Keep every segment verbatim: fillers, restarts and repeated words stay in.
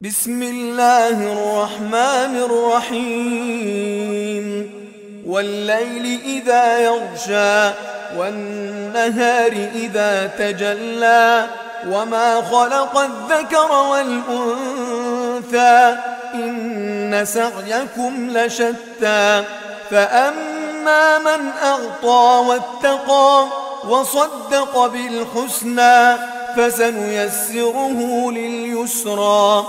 بسم الله الرحمن الرحيم والليل إذا يغشى والنهار إذا تجلى وما خلق الذكر والأنثى إن سعيكم لشتى فأما من أعطى واتقى وصدق بالحسنى فسنيسره لليسرى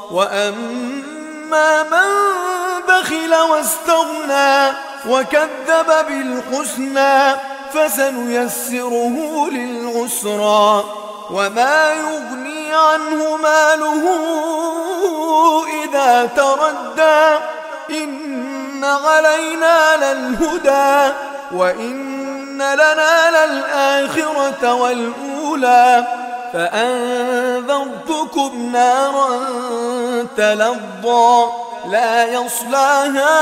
وأما من بخل واستغنى وكذب بالحسنى فسنيسره للعسرى وما يغني عنه ماله إذا تردى إن علينا للهدى وإن لنا للآخرة والأولى فأنذرتكم نارا تلظى لا يصلاها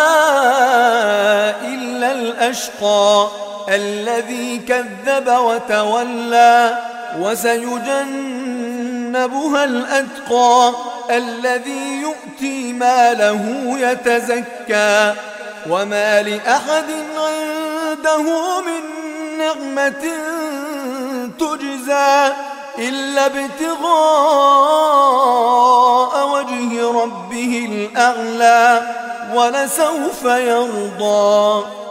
إلا الأشقى الذي كذب وتولى وسيجنبها الأتقى الذي يؤتي ماله يتزكى وما لأحد عنده من نعمة تجزى إلا ابتغاء وجه ربه الأعلى ولسوف يرضى.